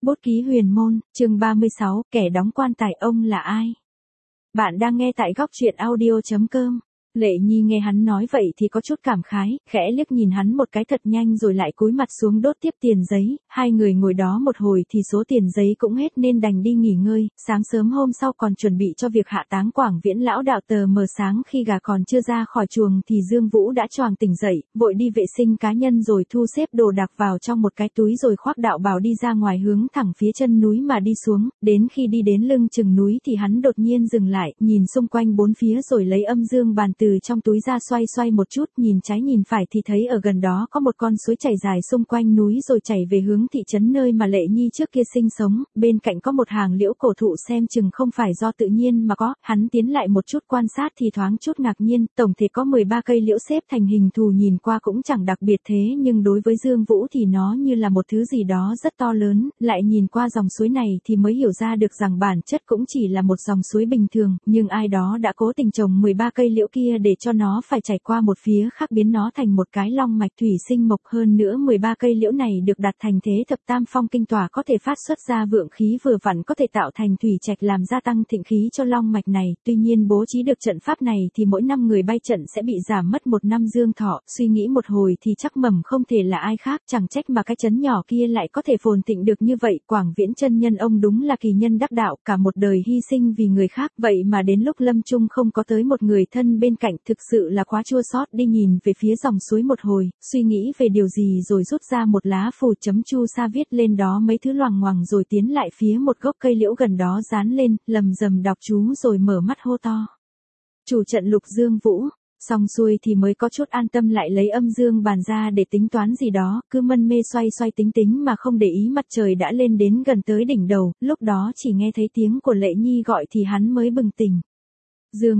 Bút ký huyền môn, chương 36, kẻ đóng quan tài ông là ai? Bạn đang nghe tại góc truyện audio.com. Lệ Nhi nghe hắn nói vậy thì có chút cảm khái, khẽ liếc nhìn hắn một cái thật nhanh rồi lại cúi mặt xuống đốt tiếp tiền giấy, hai người ngồi đó một hồi thì số tiền giấy cũng hết nên đành đi nghỉ ngơi, sáng sớm hôm sau còn chuẩn bị cho việc hạ táng Quảng Viễn lão đạo. Tờ mờ sáng khi gà còn chưa ra khỏi chuồng thì Dương Vũ đã choàng tỉnh dậy, vội đi vệ sinh cá nhân rồi thu xếp đồ đạc vào trong một cái túi rồi khoác đạo bào đi ra ngoài hướng thẳng phía chân núi mà đi xuống, đến khi đi đến lưng chừng núi thì hắn đột nhiên dừng lại, nhìn xung quanh bốn phía rồi lấy âm dương bàn từ trong túi ra xoay xoay một chút, nhìn trái nhìn phải thì thấy ở gần đó có một con suối chảy dài xung quanh núi rồi chảy về hướng thị trấn nơi mà Lệ Nhi trước kia sinh sống, bên cạnh có một hàng liễu cổ thụ xem chừng không phải do tự nhiên mà có, hắn tiến lại một chút quan sát thì thoáng chút ngạc nhiên, tổng thể có 13 cây liễu xếp thành hình thù nhìn qua cũng chẳng đặc biệt thế nhưng đối với Dương Vũ thì nó như là một thứ gì đó rất to lớn, lại nhìn qua dòng suối này thì mới hiểu ra được rằng bản chất cũng chỉ là một dòng suối bình thường, nhưng ai đó đã cố tình trồng 13 cây liễu kia để cho nó phải chảy qua một phía khác biến nó thành một cái long mạch thủy sinh mộc. Hơn nữa 13 cây liễu này được đặt thành thế thập tam phong kinh tỏa có thể phát xuất ra vượng khí vừa vặn có thể tạo thành thủy trạch làm gia tăng thịnh khí cho long mạch này, tuy nhiên bố trí được trận pháp này thì mỗi năm người bay trận sẽ bị giảm mất một năm dương thọ, suy nghĩ một hồi thì chắc mầm không thể là ai khác, chẳng trách mà cái trấn nhỏ kia lại có thể phồn thịnh được như vậy. Quảng Viễn chân nhân ông đúng là kỳ nhân đắc đạo, cả một đời hy sinh vì người khác, vậy mà đến lúc lâm chung không có tới một người thân bên cạnh, thực sự là quá chua xót. Đi nhìn về phía dòng suối một hồi, suy nghĩ về điều gì rồi rút ra một lá phù chấm chu sa viết lên đó mấy thứ loằng ngoằng rồi tiến lại phía một gốc cây liễu gần đó dán lên, lầm rầm đọc chú rồi mở mắt hô to. Chủ trận Lục Dương Vũ. Xong xuôi thì mới có chút an tâm, lại lấy âm dương bàn ra để tính toán gì đó, cứ mân mê xoay xoay tính tính mà không để ý mặt trời đã lên đến gần tới đỉnh đầu, lúc đó chỉ nghe thấy tiếng của Lệ Nhi gọi thì hắn mới bừng tỉnh. Dương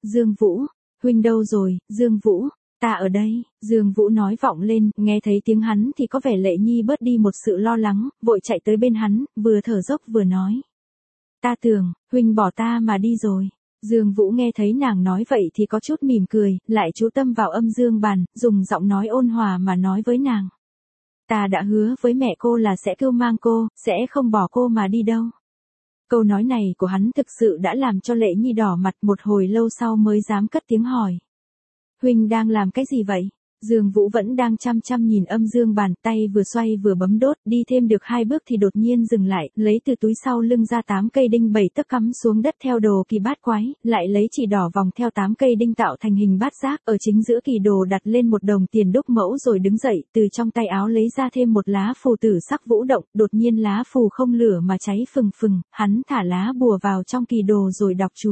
Vũ, huynh đâu rồi? Dương Vũ, ta ở đây. Dương Vũ nói vọng lên, nghe thấy tiếng hắn thì có vẻ Lệ Nhi bớt đi một sự lo lắng, vội chạy tới bên hắn, vừa thở dốc vừa nói. Ta tưởng, huynh bỏ ta mà đi rồi. Dương Vũ nghe thấy nàng nói vậy thì có chút mỉm cười, lại chú tâm vào âm dương bàn, dùng giọng nói ôn hòa mà nói với nàng. Ta đã hứa với mẹ cô là sẽ cưu mang cô, sẽ không bỏ cô mà đi đâu. Câu nói này của hắn thực sự đã làm cho Lệ Nhi đỏ mặt, một hồi lâu sau mới dám cất tiếng hỏi. Huynh đang làm cái gì vậy? Dương Vũ vẫn đang chăm chăm nhìn âm dương bàn, tay vừa xoay vừa bấm đốt, đi thêm được 2 bước thì đột nhiên dừng lại, lấy từ túi sau lưng ra 8 cây đinh 7 tấc cắm xuống đất theo đồ kỳ bát quái, lại lấy chỉ đỏ vòng theo 8 cây đinh tạo thành hình bát giác, ở chính giữa kỳ đồ đặt lên một đồng tiền đúc mẫu rồi đứng dậy, từ trong tay áo lấy ra thêm một lá phù tử sắc vũ động, đột nhiên lá phù không lửa mà cháy phừng phừng, hắn thả lá bùa vào trong kỳ đồ rồi đọc chú.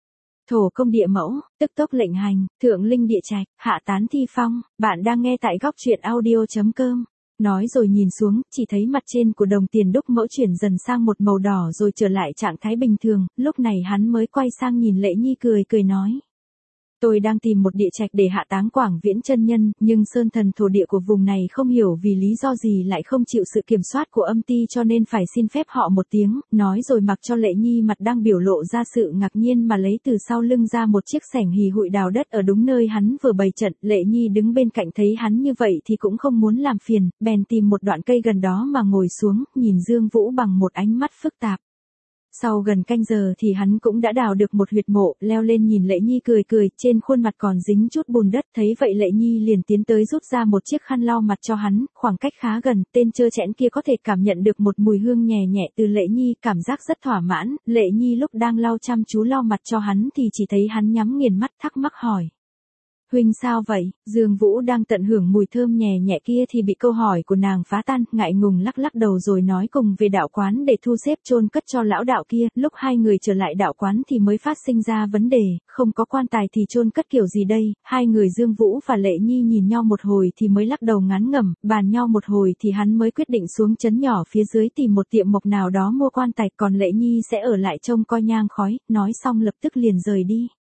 Thổ công địa mẫu, tức tốc lệnh hành, thượng linh địa trạch, hạ tán thi phong. Bạn đang nghe tại góc truyện audio.com. Nói rồi nhìn xuống, chỉ thấy mặt trên của đồng tiền đúc mẫu chuyển dần sang một màu đỏ rồi trở lại trạng thái bình thường, lúc này hắn mới quay sang nhìn Lệ Nhi cười cười nói. Tôi đang tìm một địa trạch để hạ táng Quảng Viễn chân nhân, nhưng sơn thần thổ địa của vùng này không hiểu vì lý do gì lại không chịu sự kiểm soát của âm ty cho nên phải xin phép họ một tiếng, nói rồi mặc cho Lệ Nhi mặt đang biểu lộ ra sự ngạc nhiên mà lấy từ sau lưng ra một chiếc xẻng hì hụi đào đất ở đúng nơi hắn vừa bày trận. Lệ Nhi đứng bên cạnh thấy hắn như vậy thì cũng không muốn làm phiền, bèn tìm một đoạn cây gần đó mà ngồi xuống, nhìn Dương Vũ bằng một ánh mắt phức tạp. Sau gần canh giờ thì hắn cũng đã đào được một huyệt mộ, leo lên nhìn Lệ Nhi cười cười, trên khuôn mặt còn dính chút bùn đất, thấy vậy Lệ Nhi liền tiến tới rút ra một chiếc khăn lau mặt cho hắn, khoảng cách khá gần, tên trơ trẽn kia có thể cảm nhận được một mùi hương nhẹ nhẹ từ Lệ Nhi, cảm giác rất thỏa mãn. Lệ Nhi lúc đang lau chăm chú lau mặt cho hắn thì chỉ thấy hắn nhắm nghiền mắt thắc mắc hỏi. Huynh sao vậy? Dương Vũ đang tận hưởng mùi thơm nhẹ nhẹ kia thì bị câu hỏi của nàng phá tan, ngại ngùng lắc lắc đầu rồi nói cùng về đạo quán để thu xếp chôn cất cho lão đạo kia. Lúc hai người trở lại đạo quán thì mới phát sinh ra vấn đề, không có quan tài thì chôn cất kiểu gì đây? Hai người Dương Vũ và Lệ Nhi nhìn nhau một hồi thì mới lắc đầu ngán ngẩm, bàn nhau một hồi thì hắn mới quyết định xuống trấn nhỏ phía dưới tìm một tiệm mộc nào đó mua quan tài, còn Lệ Nhi sẽ ở lại trông coi nhang khói, nói xong lập tức liền rời đi.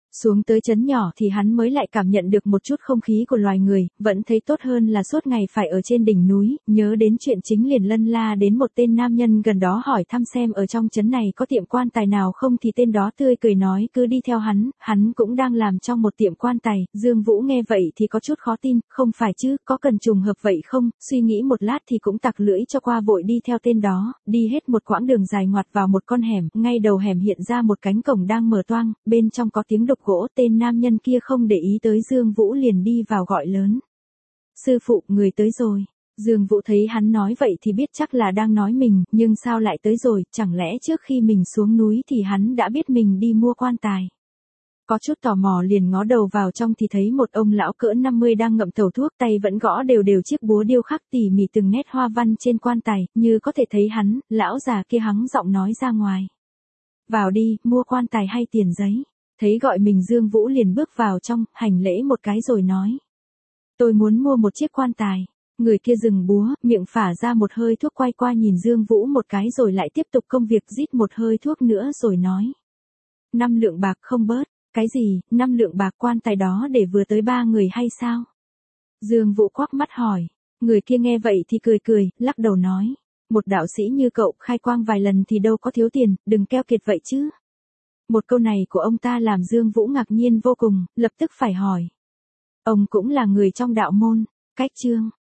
Xuống tới trấn nhỏ thì hắn mới lại cảm nhận được một chút không khí của loài người, vẫn thấy tốt hơn là suốt ngày phải ở trên đỉnh núi, nhớ đến chuyện chính liền lân la đến một tên nam nhân gần đó hỏi thăm xem ở trong trấn này có tiệm quan tài nào không thì tên đó tươi cười nói cứ đi theo hắn cũng đang làm trong một tiệm quan tài, Dương Vũ nghe vậy thì có chút khó tin, không phải chứ, có cần trùng hợp vậy không, suy nghĩ một lát thì cũng tặc lưỡi cho qua vội đi theo tên đó, đi hết một quãng đường dài ngoặt vào một con hẻm, ngay đầu hẻm hiện ra một cánh cổng đang mở toang, bên trong có tiếng đục gỗ, tên nam nhân kia không để ý tới Dương Vũ liền đi vào gọi lớn. Sư phụ, người tới rồi. Dương Vũ thấy hắn nói vậy thì biết chắc là đang nói mình, nhưng sao lại tới rồi, chẳng lẽ trước khi mình xuống núi thì hắn đã biết mình đi mua quan tài. Có chút tò mò liền ngó đầu vào trong thì thấy một ông lão cỡ 50 đang ngậm tàu thuốc, tay vẫn gõ đều đều chiếc búa điêu khắc tỉ mỉ từng nét hoa văn trên quan tài, như có thể thấy hắn, lão già kia hắng giọng nói ra ngoài. Vào đi, mua quan tài hay tiền giấy. Thấy gọi mình Dương Vũ liền bước vào trong, hành lễ một cái rồi nói. Tôi muốn mua một chiếc quan tài. Người kia dừng búa, miệng phả ra một hơi thuốc quay qua nhìn Dương Vũ một cái rồi lại tiếp tục công việc rít một hơi thuốc nữa rồi nói. 5 lượng bạc không bớt. Cái gì, 5 lượng bạc quan tài đó để vừa tới 3 người hay sao? Dương Vũ quắc mắt hỏi. Người kia nghe vậy thì cười, lắc đầu nói. Một đạo sĩ như cậu khai quang vài lần thì đâu có thiếu tiền, đừng keo kiệt vậy chứ. Một câu này của ông ta làm Dương Vũ ngạc nhiên vô cùng, lập tức phải hỏi. Ông cũng là người trong đạo môn, cách chương.